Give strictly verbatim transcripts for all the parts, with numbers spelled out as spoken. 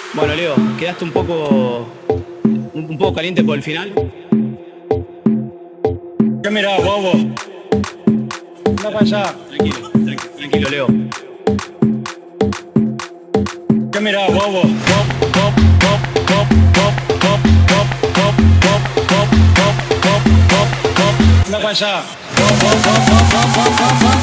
Bueno, Leo, quedaste un poco, un, un poco caliente por el final. ¿Qué mirá, bobo? Anda para allá. Tranquilo, tranqui- tranquilo, Leo. ¿Qué mirá, bobo? Bob, bob, bob, bob, bob, bob, bob, bob, bob, bob, bob, bob, bob, bob. Anda para allá. Bob, bob, bob, bob, bob, bob, bob,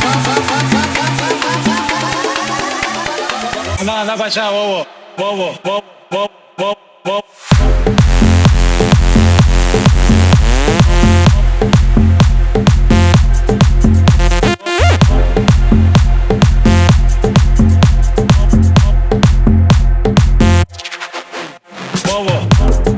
bob. Anda, anda para allá, bobo. Bobo, bob, bob, bob, bob. Bobo.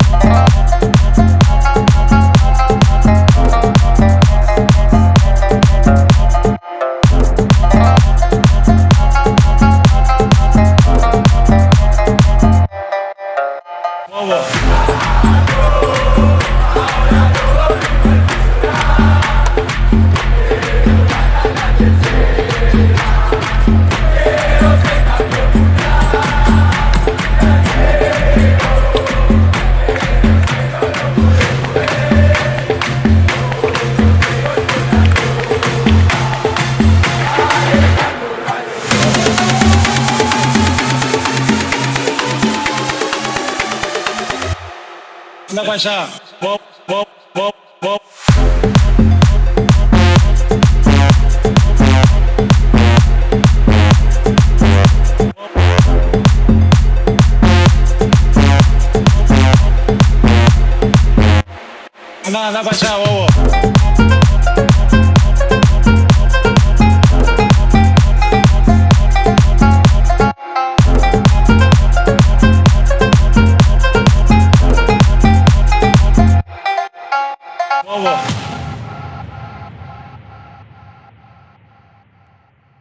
Bobo. Anda para allá. Bob, bob, bob, bob. Anda, anda para allá, bobo. Bobo.